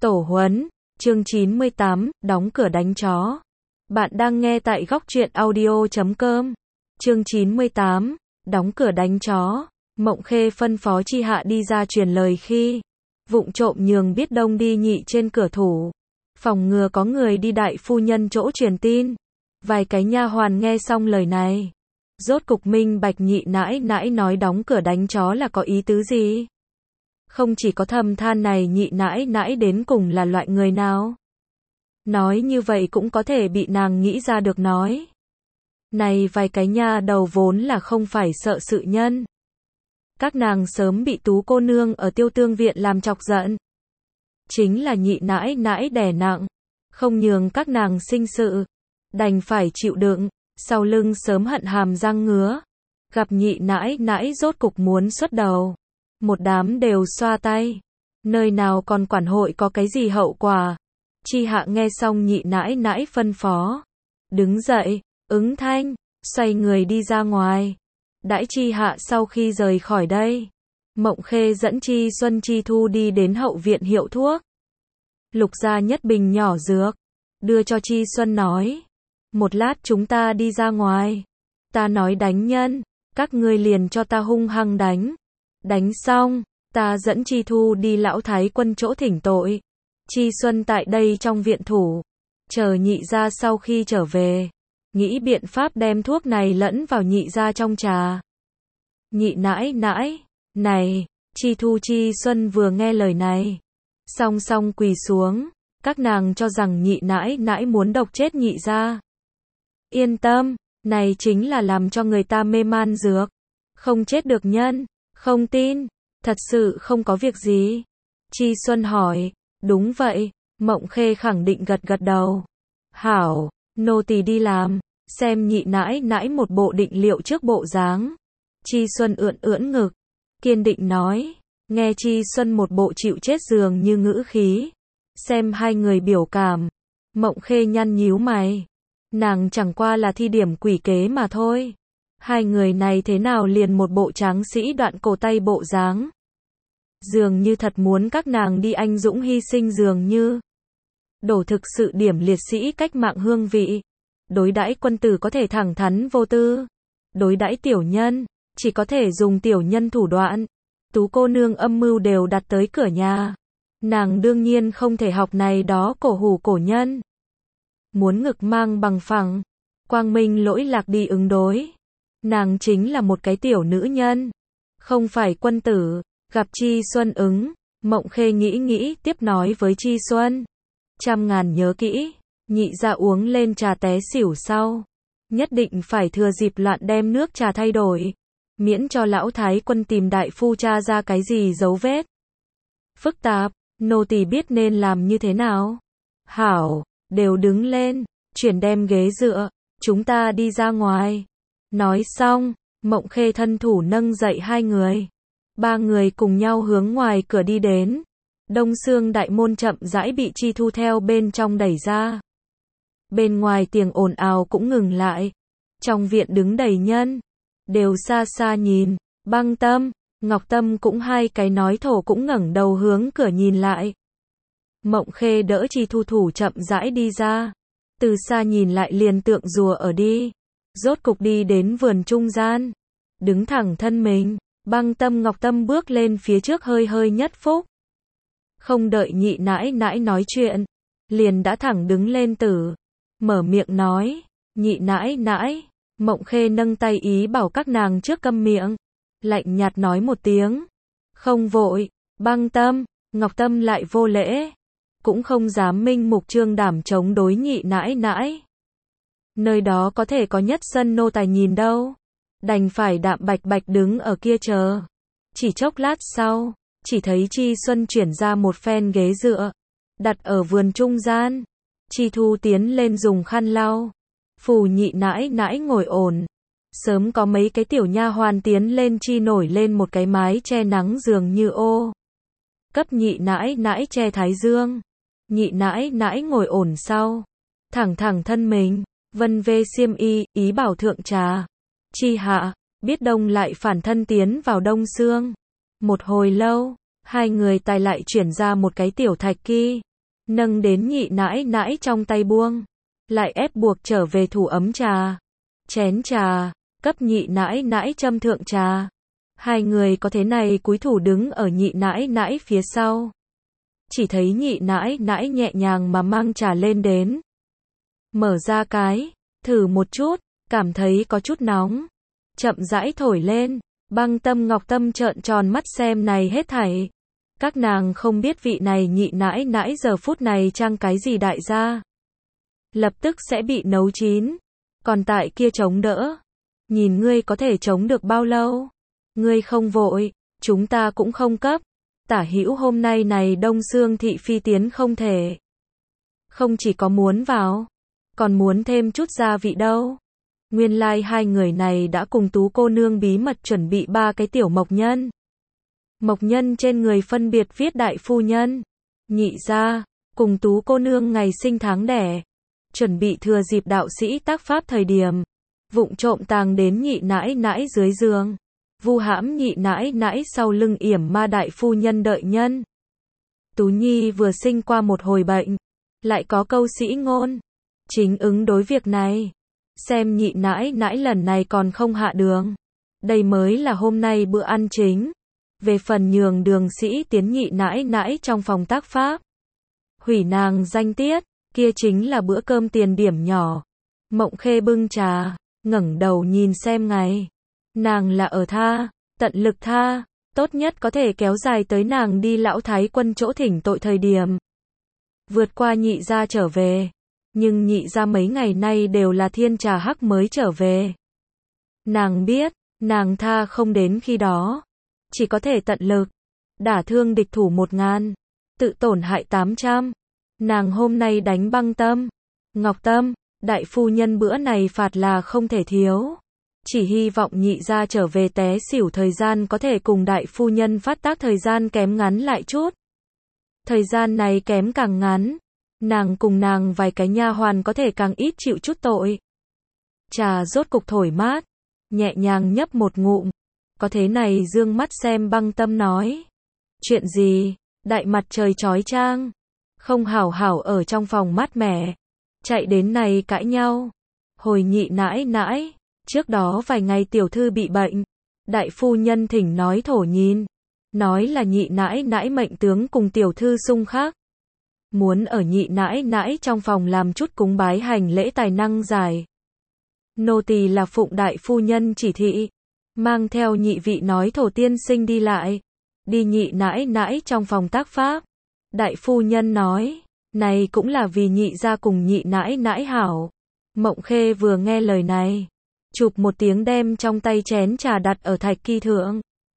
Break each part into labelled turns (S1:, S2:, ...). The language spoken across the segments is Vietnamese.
S1: Tổ huấn, chương 98, đóng cửa đánh chó. Bạn đang nghe tại góc truyện audio.com. Chương 98, đóng cửa đánh chó. Mộng Khê phân phó Chi Hạ đi ra truyền lời khi vụng trộm nhường Biết Đông đi nhị trên cửa thủ, phòng ngừa có người đi đại phu nhân chỗ truyền tin. Vài cái nha hoàn nghe xong lời này, rốt cục minh bạch nhị nãi nãi nói đóng cửa đánh chó là có ý tứ gì. Không chỉ có thầm than này nhị nãi nãi đến cùng là loại người nào. Nói như vậy cũng có thể bị nàng nghĩ ra được nói. Này vài cái nha đầu vốn là không phải sợ sự nhân. Các nàng sớm bị Tú cô nương ở Tiêu Tương viện làm chọc giận. Chính là nhị nãi nãi đè nặng, không nhường các nàng sinh sự, đành phải chịu đựng, sau lưng sớm hận hàm răng ngứa. Gặp nhị nãi nãi rốt cục muốn xuất đầu, một đám đều xoa tay, nơi nào còn quản hội có cái gì hậu quả. Chi Hạ nghe xong nhị nãi nãi phân phó, đứng dậy, ứng thanh, xoay người đi ra ngoài. Đãi Chi Hạ sau khi rời khỏi đây, Mộng Khê dẫn Chi Xuân Chi Thu đi đến hậu viện hiệu thuốc, lục ra nhất bình nhỏ dược, đưa cho Chi Xuân nói, một lát chúng ta đi ra ngoài, ta nói đánh nhân, các ngươi liền cho ta hung hăng đánh. Đánh xong, ta dẫn Chi Thu đi lão thái quân chỗ thỉnh tội. Chi Xuân tại đây trong viện thủ, chờ nhị gia sau khi trở về, nghĩ biện pháp đem thuốc này lẫn vào nhị gia trong trà. Nhị nãi nãi, này, Chi Thu Chi Xuân vừa nghe lời này, song song quỳ xuống, các nàng cho rằng nhị nãi nãi muốn độc chết nhị gia. Yên tâm, này chính là làm cho người ta mê man dược, không chết được nhân. Không tin, thật sự không có việc gì. Chi Xuân hỏi, đúng vậy, Mộng Khê khẳng định gật gật đầu. Hảo, nô tỳ đi làm, xem nhị nãi nãi một bộ định liệu trước bộ dáng. Chi Xuân ưỡn ưỡn ngực, kiên định nói, nghe Chi Xuân một bộ chịu chết dường như ngữ khí. Xem hai người biểu cảm, Mộng Khê nhăn nhíu mày. Nàng chẳng qua là thi điểm quỷ kế mà thôi. Hai người này thế nào liền một bộ tráng sĩ đoạn cổ tay bộ dáng. Dường như thật muốn các nàng đi anh dũng hy sinh dường như. Đổ thực sự điểm liệt sĩ cách mạng hương vị. Đối đãi quân tử có thể thẳng thắn vô tư. Đối đãi tiểu nhân, chỉ có thể dùng tiểu nhân thủ đoạn. Tú cô nương âm mưu đều đặt tới cửa nhà. Nàng đương nhiên không thể học này đó cổ hủ cổ nhân. Muốn ngực mang bằng phẳng, quang minh lỗi lạc đi ứng đối. Nàng chính là một cái tiểu nữ nhân, không phải quân tử. Gặp Chi Xuân ứng, Mộng Khê nghĩ tiếp nói với Chi Xuân. Trăm ngàn nhớ kỹ, nhị gia uống lên trà té xỉu sau, nhất định phải thừa dịp loạn đem nước trà thay đổi, miễn cho lão thái quân tìm đại phu tra ra cái gì dấu vết phức tạp. Nô tỳ biết nên làm như thế nào. Hảo, đều đứng lên, chuyển đem ghế dựa, chúng ta đi ra ngoài. Nói xong, Mộng Khê thân thủ nâng dậy hai người. Ba người cùng nhau hướng ngoài cửa đi đến. Đông Xương đại môn chậm rãi bị Chi Thu theo bên trong đẩy ra. Bên ngoài tiếng ồn ào cũng ngừng lại. Trong viện đứng đầy nhân, đều xa xa nhìn. Băng Tâm, Ngọc Tâm cũng hai cái nói thổ cũng ngẩng đầu hướng cửa nhìn lại. Mộng Khê đỡ Chi Thu thủ chậm rãi đi ra. Từ xa nhìn lại liền tượng rùa ở đi. Rốt cục đi đến vườn trung gian, đứng thẳng thân mình. Băng Tâm Ngọc Tâm bước lên phía trước hơi nhất phúc. Không đợi nhị nãi nãi nói chuyện, liền đã thẳng đứng lên tử, mở miệng nói, nhị nãi nãi. Mộng Khê nâng tay ý bảo các nàng trước câm miệng, lạnh nhạt nói một tiếng, không vội. Băng Tâm, Ngọc Tâm lại vô lễ, cũng không dám minh mục trương đảm chống đối nhị nãi nãi. Nơi đó có thể có nhất sân nô tài nhìn đâu, đành phải đạm bạch đứng ở kia chờ. Chỉ chốc lát sau, chỉ thấy Chi Xuân chuyển ra một phen ghế dựa, đặt ở vườn trung gian. Chi Thu tiến lên dùng khăn lau, phù nhị nãi nãi ngồi ổn. Sớm có mấy cái tiểu nha hoàn tiến lên chi nổi lên một cái mái che nắng dường như ô, cấp nhị nãi nãi che thái dương. Nhị nãi nãi ngồi ổn sau, thẳng thân mình, vân vê xiêm y, ý bảo thượng trà. Chi Hạ, Biết Đông lại phản thân tiến vào Đông Xương. Một hồi lâu, hai người tài lại chuyển ra một cái tiểu thạch kỳ. nâng đến nhị nãi nãi trong tay buông, lại ép buộc trở về thủ ấm trà, chén trà, cấp nhị nãi nãi châm thượng trà. Hai người có thế này cúi thủ đứng ở nhị nãi nãi phía sau. Chỉ thấy nhị nãi nãi nhẹ nhàng mà mang trà lên đến. Mở ra cái, thử một chút, cảm thấy có chút nóng. Chậm rãi thổi lên, Băng Tâm Ngọc Tâm trợn tròn mắt xem này hết thảy. Các nàng không biết vị này nhị nãi nãi giờ phút này trang cái gì đại gia. Lập tức sẽ bị nấu chín. Còn tại kia chống đỡ. Nhìn ngươi có thể chống được bao lâu? Ngươi không vội, chúng ta cũng không cấp. Tả hữu hôm nay này Đông Xương thị phi tiến không thể. Không chỉ có muốn vào, còn muốn thêm chút gia vị đâu. Nguyên lai hai người này đã cùng Tú cô nương bí mật chuẩn bị 3 cái tiểu mộc nhân. Mộc nhân trên người phân biệt viết đại phu nhân, nhị gia, cùng Tú cô nương ngày sinh tháng đẻ. Chuẩn bị thừa dịp đạo sĩ tác pháp thời điểm, vụng trộm tàng đến nhị nãi nãi dưới giường. Vu hãm nhị nãi nãi sau lưng yểm ma đại phu nhân đợi nhân. Tú Nhi vừa sinh qua một hồi bệnh, lại có câu sĩ ngôn, chính ứng đối việc này. Xem nhị nãi nãi lần này còn không hạ đường. Đây mới là hôm nay bữa ăn chính. Về phần nhường đường sĩ tiến nhị nãi nãi trong phòng tác pháp, hủy nàng danh tiết, kia chính là bữa cơm tiền điểm nhỏ. Mộng Khê bưng trà, ngẩng đầu nhìn xem ngày. Nàng là ở tha, tận lực tha, tốt nhất có thể kéo dài tới nàng đi lão thái quân chỗ thỉnh tội thời điểm. Vượt qua nhị gia trở về. Nhưng nhị gia mấy ngày nay đều là thiên trà hắc mới trở về. Nàng biết, nàng tha không đến khi đó. Chỉ có thể tận lực. Đả thương địch thủ 1000. Tự tổn hại 800. Nàng hôm nay đánh Băng Tâm Ngọc Tâm, đại phu nhân bữa này phạt là không thể thiếu. Chỉ hy vọng nhị gia trở về té xỉu thời gian có thể cùng đại phu nhân phát tác thời gian kém ngắn lại chút. Thời gian này kém càng ngắn, nàng cùng nàng vài cái nha hoàn có thể càng ít chịu chút tội. Trà rốt cục thổi mát, nhẹ nhàng nhấp một ngụm. Có thế này dương mắt xem Băng Tâm nói. Chuyện gì? Đại mặt trời chói chang. Không hảo hảo ở trong phòng mát mẻ. Chạy đến này cãi nhau. Hồi nhị nãi nãi. Trước đó vài ngày tiểu thư bị bệnh. Đại phu nhân thỉnh nói thổ nhìn. Nói là nhị nãi nãi mệnh tướng cùng tiểu thư xung khắc. Muốn ở nhị nãi nãi trong phòng làm chút cúng bái hành lễ tài năng giải. Nô tỳ là phụng đại phu nhân chỉ thị. Mang theo nhị vị nói thổ tiên sinh đi lại. Đi nhị nãi nãi trong phòng tác pháp. Đại phu nhân nói. Này cũng là vì nhị gia cùng nhị nãi nãi hảo. Mộng Khê vừa nghe lời này. Chụp một tiếng đem trong tay chén trà đặt ở thạch kỳ thượng.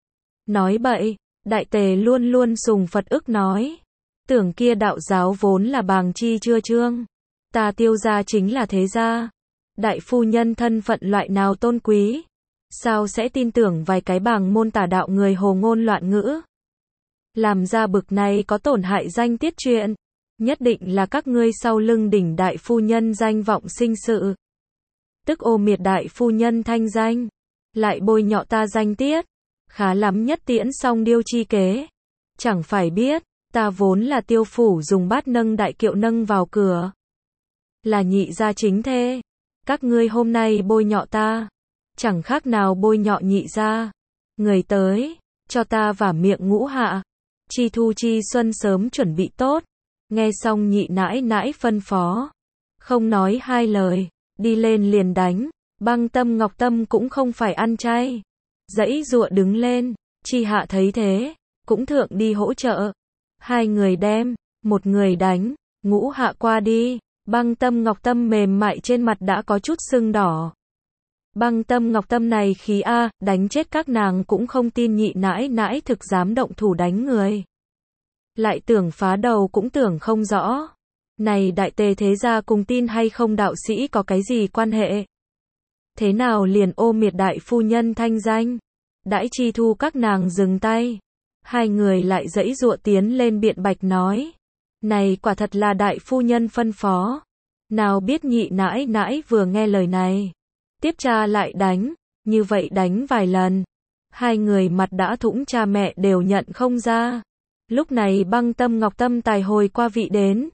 S1: Nói bậy, đại tề luôn luôn sùng Phật ức nói. Tưởng kia đạo giáo vốn là bàng chi chưa trương. Ta Tiêu gia chính là thế gia. Đại phu nhân thân phận loại nào tôn quý. Sao sẽ tin tưởng vài cái bàng môn tà đạo người hồ ngôn loạn ngữ. Làm ra bực này có tổn hại danh tiết chuyện. Nhất định là các ngươi sau lưng đỉnh đại phu nhân danh vọng sinh sự. Tức ô miệt đại phu nhân thanh danh. Lại bôi nhọ ta danh tiết. Khá lắm nhất tiễn xong điêu chi kế. Chẳng phải biết, ta vốn là Tiêu phủ dùng bát nâng đại kiệu nâng vào cửa. Là nhị gia chính thê. Các ngươi hôm nay bôi nhọ ta. Chẳng khác nào bôi nhọ nhị gia. Người tới, cho ta vả miệng ngũ hạ. Chi thu chi xuân sớm chuẩn bị tốt. Nghe xong nhị nãi nãi phân phó. Không nói hai lời, đi lên liền đánh. Băng Tâm Ngọc Tâm cũng không phải ăn chay. Dãy dụa đứng lên, Chi hạ thấy thế, cũng thượng đi hỗ trợ. Hai người đem, một người đánh, ngũ hạ qua đi. Băng Tâm Ngọc Tâm mềm mại trên mặt đã có chút sưng đỏ. Băng Tâm Ngọc Tâm này khí a, đánh chết các nàng cũng không tin nhị nãi nãi thực dám động thủ đánh người. Lại tưởng phá đầu cũng tưởng không rõ. Này đại tề thế gia cùng tin hay không đạo sĩ có cái gì quan hệ? Thế nào liền ô miệt đại phu nhân thanh danh? Đãi chi thu các nàng dừng tay. Hai người lại dãy dụa tiến lên biện bạch nói. Này quả thật là đại phu nhân phân phó. Nào biết nhị nãi nãi vừa nghe lời này. Tiếp cha lại đánh, như vậy đánh vài lần. Hai người mặt đã thủng cha mẹ đều nhận không ra. Lúc này Băng Tâm Ngọc Tâm tài hồi qua vị đến.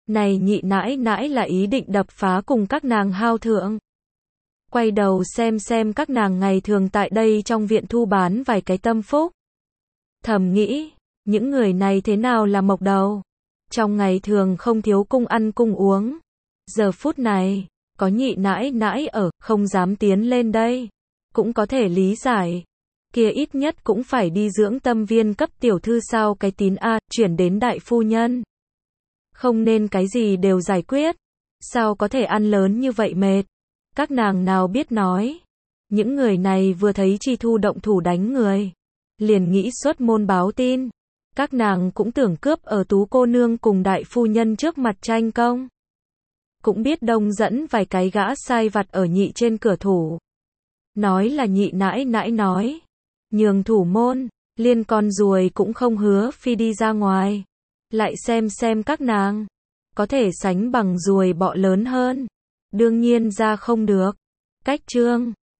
S1: Này nhị nãi nãi là ý định đập phá cùng các nàng hao thượng. Quay đầu xem các nàng ngày thường tại đây trong viện thu bán vài cái tâm phúc. Thầm nghĩ, những người này thế nào là mộc đầu. Trong ngày thường không thiếu cung ăn cung uống. Giờ phút này, có nhị nãi nãi ở, không dám tiến lên đây. Cũng có thể lý giải. Kia ít nhất cũng phải đi dưỡng tâm viên cấp tiểu thư sao cái tín A, chuyển đến đại phu nhân. Không nên cái gì đều giải quyết. Sao có thể ăn lớn như vậy mệt. Các nàng nào biết nói. Những người này vừa thấy Chi Thu động thủ đánh người. Liền nghĩ xuất môn báo tin. Các nàng cũng tưởng cướp ở Tú cô nương cùng đại phu nhân trước mặt tranh công. Cũng biết đông dẫn vài cái gã sai vặt ở nhị trên cửa thủ. Nói là nhị nãi nãi nói. Nhường thủ môn, liên con ruồi cũng không hứa phi đi ra ngoài. Lại xem các nàng. Có thể sánh bằng ruồi bọ lớn hơn. Đương nhiên ra không được. Cách chương